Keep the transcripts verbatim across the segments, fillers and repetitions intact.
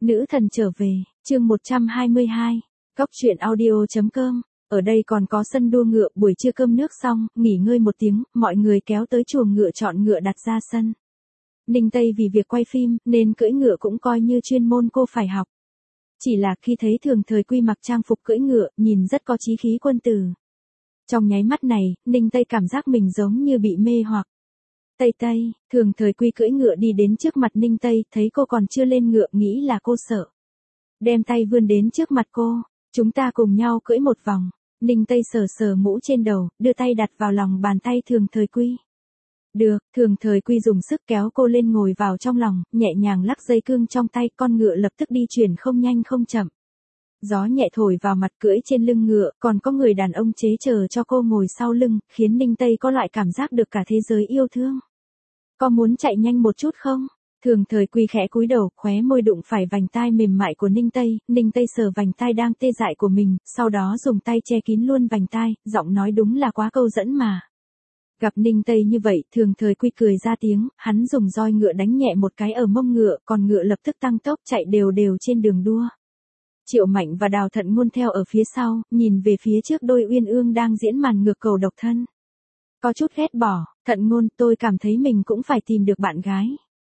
Nữ thần trở về, chương một trăm hai mươi hai, Cóc truyện audio chấm com. Ở đây còn có sân đua ngựa, buổi trưa cơm nước xong, nghỉ ngơi một tiếng, mọi người kéo tới chuồng ngựa chọn ngựa đặt ra sân. Ninh Tây vì việc quay phim, nên cưỡi ngựa cũng coi như chuyên môn cô phải học. Chỉ là khi thấy Thường Thời Quy mặc trang phục cưỡi ngựa, nhìn rất có chí khí quân tử. Trong nháy mắt này, Ninh Tây cảm giác mình giống như bị mê hoặc. Tây Tây, Thường Thời Quy cưỡi ngựa đi đến trước mặt Ninh Tây, thấy cô còn chưa lên ngựa nghĩ là cô sợ. Đem tay vươn đến trước mặt cô, chúng ta cùng nhau cưỡi một vòng. Ninh Tây sờ sờ mũ trên đầu, đưa tay đặt vào lòng bàn tay Thường Thời Quy. Được, Thường Thời Quy dùng sức kéo cô lên ngồi vào trong lòng, nhẹ nhàng lắc dây cương trong tay, con ngựa lập tức đi chuyển không nhanh không chậm. Gió nhẹ thổi vào mặt, cưỡi trên lưng ngựa, còn có người đàn ông chế chờ cho cô ngồi sau lưng, khiến Ninh Tây có loại cảm giác được cả thế giới yêu thương. Có muốn chạy nhanh một chút không? Thường Thời Quy khẽ cúi đầu, khóe môi đụng phải vành tai mềm mại của Ninh Tây, Ninh Tây sờ vành tai đang tê dại của mình, sau đó dùng tay che kín luôn vành tai, giọng nói đúng là quá câu dẫn mà. Gặp Ninh Tây như vậy, Thường Thời Quy cười ra tiếng, hắn dùng roi ngựa đánh nhẹ một cái ở mông ngựa, còn ngựa lập tức tăng tốc chạy đều đều trên đường đua. Triệu Mạnh và Đào Thận Ngôn theo ở phía sau, nhìn về phía trước đôi uyên ương đang diễn màn ngược cầu độc thân. Có chút ghét bỏ, Thận Ngôn, tôi cảm thấy mình cũng phải tìm được bạn gái.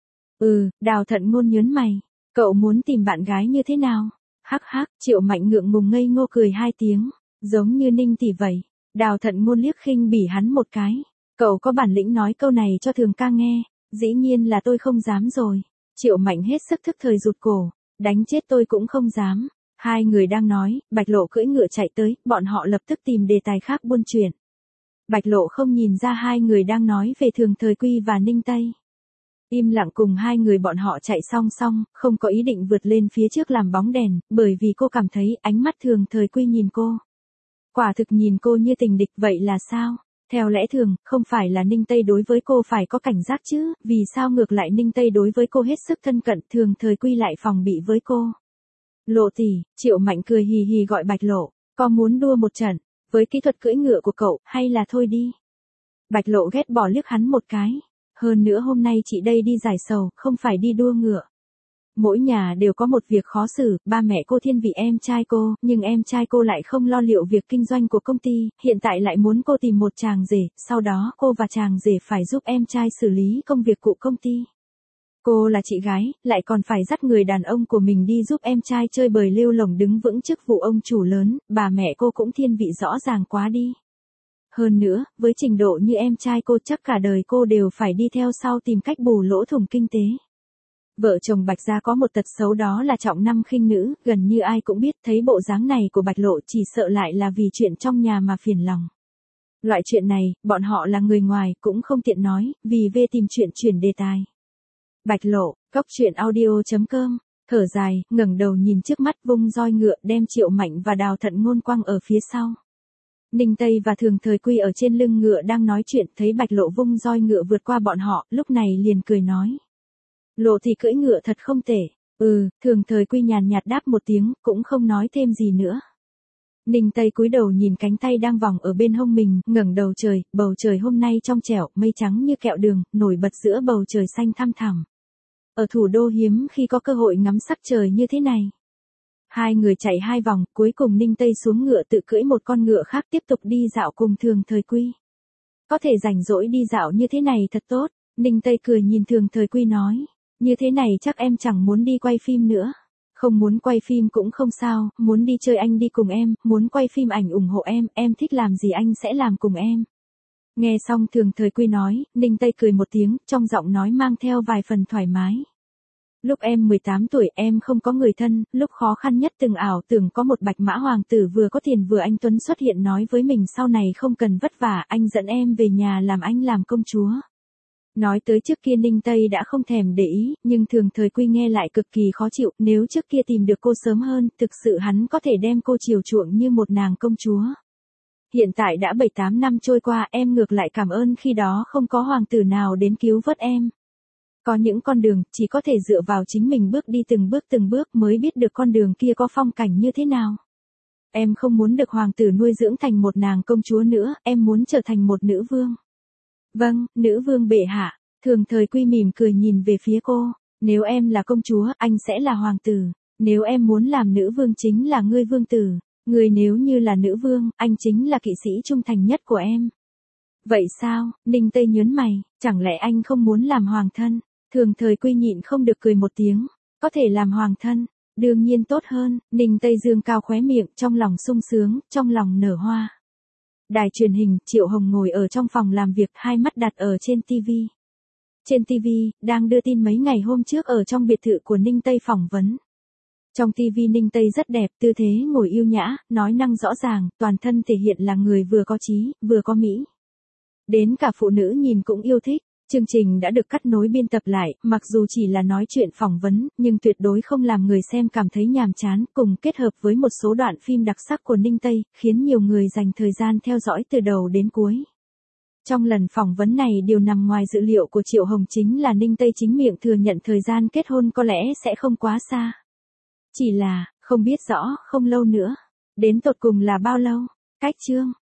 Ừ, Đào Thận Ngôn nhớn mày, cậu muốn tìm bạn gái như thế nào? Hắc hắc, Triệu Mạnh ngượng ngùng ngây ngô cười hai tiếng, giống như Ninh tỷ vậy. Đào Thận Ngôn liếc khinh bỉ hắn một cái, cậu có bản lĩnh nói câu này cho Thường ca nghe, dĩ nhiên là tôi không dám rồi. Triệu Mạnh hết sức thức thời rụt cổ, đánh chết tôi cũng không dám. Hai người đang nói, Bạch Lộ cưỡi ngựa chạy tới, bọn họ lập tức tìm đề tài khác buôn chuyện. Bạch Lộ không nhìn ra hai người đang nói về Thường Thời Quy và Ninh Tây. Im lặng cùng hai người bọn họ chạy song song, không có ý định vượt lên phía trước làm bóng đèn, bởi vì cô cảm thấy ánh mắt Thường Thời Quy nhìn cô. Quả thực nhìn cô như tình địch, vậy là sao? Theo lẽ thường, không phải là Ninh Tây đối với cô phải có cảnh giác chứ, vì sao ngược lại Ninh Tây đối với cô hết sức thân cận, Thường Thời Quy lại phòng bị với cô. Lộ tỷ, Triệu Mạnh cười hì hì gọi Bạch Lộ, có muốn đua một trận, với kỹ thuật cưỡi ngựa của cậu, hay là thôi đi. Bạch Lộ ghét bỏ liếc hắn một cái, hơn nữa hôm nay chị đây đi giải sầu, không phải đi đua ngựa. Mỗi nhà đều có một việc khó xử, ba mẹ cô thiên vị em trai cô, nhưng em trai cô lại không lo liệu việc kinh doanh của công ty, hiện tại lại muốn cô tìm một chàng rể, sau đó cô và chàng rể phải giúp em trai xử lý công việc của công ty. Cô là chị gái, lại còn phải dắt người đàn ông của mình đi giúp em trai chơi bời lêu lổng đứng vững chức vụ ông chủ lớn, bà mẹ cô cũng thiên vị rõ ràng quá đi. Hơn nữa, với trình độ như em trai cô chắc cả đời cô đều phải đi theo sau tìm cách bù lỗ thủng kinh tế. Vợ chồng Bạch gia có một tật xấu đó là trọng nam khinh nữ, gần như ai cũng biết, thấy bộ dáng này của Bạch Lộ chỉ sợ lại là vì chuyện trong nhà mà phiền lòng. Loại chuyện này, bọn họ là người ngoài, cũng không tiện nói, vì về tìm chuyện chuyển đề tài. Bạch Lộ, Cóc truyện audio chấm com, thở dài, ngẩng đầu nhìn trước mắt vung roi ngựa đem Triệu Mạnh và Đào Thận Ngôn quăng ở phía sau. Ninh Tây và Thường Thời Quy ở trên lưng ngựa đang nói chuyện, thấy Bạch Lộ vung roi ngựa vượt qua bọn họ, lúc này liền cười nói. Lộ thì cưỡi ngựa thật không tệ. Ừ, Thường Thời Quy nhàn nhạt đáp một tiếng, cũng không nói thêm gì nữa. Ninh Tây cúi đầu nhìn cánh tay đang vòng ở bên hông mình, ngẩng đầu trời, bầu trời hôm nay trong trẻo, mây trắng như kẹo đường, nổi bật giữa bầu trời xanh thăm thẳm. Ở thủ đô hiếm khi có cơ hội ngắm sắc trời như thế này. Hai người chạy hai vòng, cuối cùng Ninh Tây xuống ngựa tự cưỡi một con ngựa khác tiếp tục đi dạo cùng Thường Thời Quy. Có thể rảnh rỗi đi dạo như thế này thật tốt, Ninh Tây cười nhìn Thường Thời Quy nói. Như thế này chắc em chẳng muốn đi quay phim nữa. Không muốn quay phim cũng không sao, muốn đi chơi anh đi cùng em, muốn quay phim ảnh ủng hộ em, em thích làm gì anh sẽ làm cùng em. Nghe xong Thường Thời Quy nói, Ninh Tây cười một tiếng, trong giọng nói mang theo vài phần thoải mái. Lúc em mười tám tuổi em không có người thân, lúc khó khăn nhất từng ảo tưởng có một bạch mã hoàng tử vừa có tiền vừa anh tuấn xuất hiện nói với mình sau này không cần vất vả, anh dẫn em về nhà làm anh làm công chúa. Nói tới trước kia Ninh Tây đã không thèm để ý, nhưng Thường Thời Quy nghe lại cực kỳ khó chịu, nếu trước kia tìm được cô sớm hơn, thực sự hắn có thể đem cô chiều chuộng như một nàng công chúa. Hiện tại đã bảy tám năm trôi qua, em ngược lại cảm ơn khi đó không có hoàng tử nào đến cứu vớt em. Có những con đường, chỉ có thể dựa vào chính mình bước đi từng bước từng bước mới biết được con đường kia có phong cảnh như thế nào. Em không muốn được hoàng tử nuôi dưỡng thành một nàng công chúa nữa, em muốn trở thành một nữ vương. Vâng, nữ vương bệ hạ. Thường Thời Quy mỉm cười nhìn về phía cô. Nếu em là công chúa, anh sẽ là hoàng tử. Nếu em muốn làm nữ vương chính là ngươi vương tử. Người nếu như là nữ vương, anh chính là kỵ sĩ trung thành nhất của em. Vậy sao? Ninh Tây nhớn mày, chẳng lẽ anh không muốn làm hoàng thân? Thường Thời Quy nhịn không được cười một tiếng. Có thể làm hoàng thân, đương nhiên tốt hơn. Ninh Tây dương cao khóe miệng, trong lòng sung sướng, trong lòng nở hoa. Đài truyền hình, Triệu Hồng ngồi ở trong phòng làm việc, hai mắt đặt ở trên tivi. Trên tivi, đang đưa tin mấy ngày hôm trước ở trong biệt thự của Ninh Tây phỏng vấn. Trong tivi Ninh Tây rất đẹp, tư thế ngồi yêu nhã, nói năng rõ ràng, toàn thân thể hiện là người vừa có trí, vừa có mỹ. Đến cả phụ nữ nhìn cũng yêu thích. Chương trình đã được cắt nối biên tập lại, mặc dù chỉ là nói chuyện phỏng vấn, nhưng tuyệt đối không làm người xem cảm thấy nhàm chán, cùng kết hợp với một số đoạn phim đặc sắc của Ninh Tây, khiến nhiều người dành thời gian theo dõi từ đầu đến cuối. Trong lần phỏng vấn này điều nằm ngoài dự liệu của Triệu Hồng chính là Ninh Tây chính miệng thừa nhận thời gian kết hôn có lẽ sẽ không quá xa. Chỉ là, không biết rõ, không lâu nữa. Đến tột cùng là bao lâu? Cách chương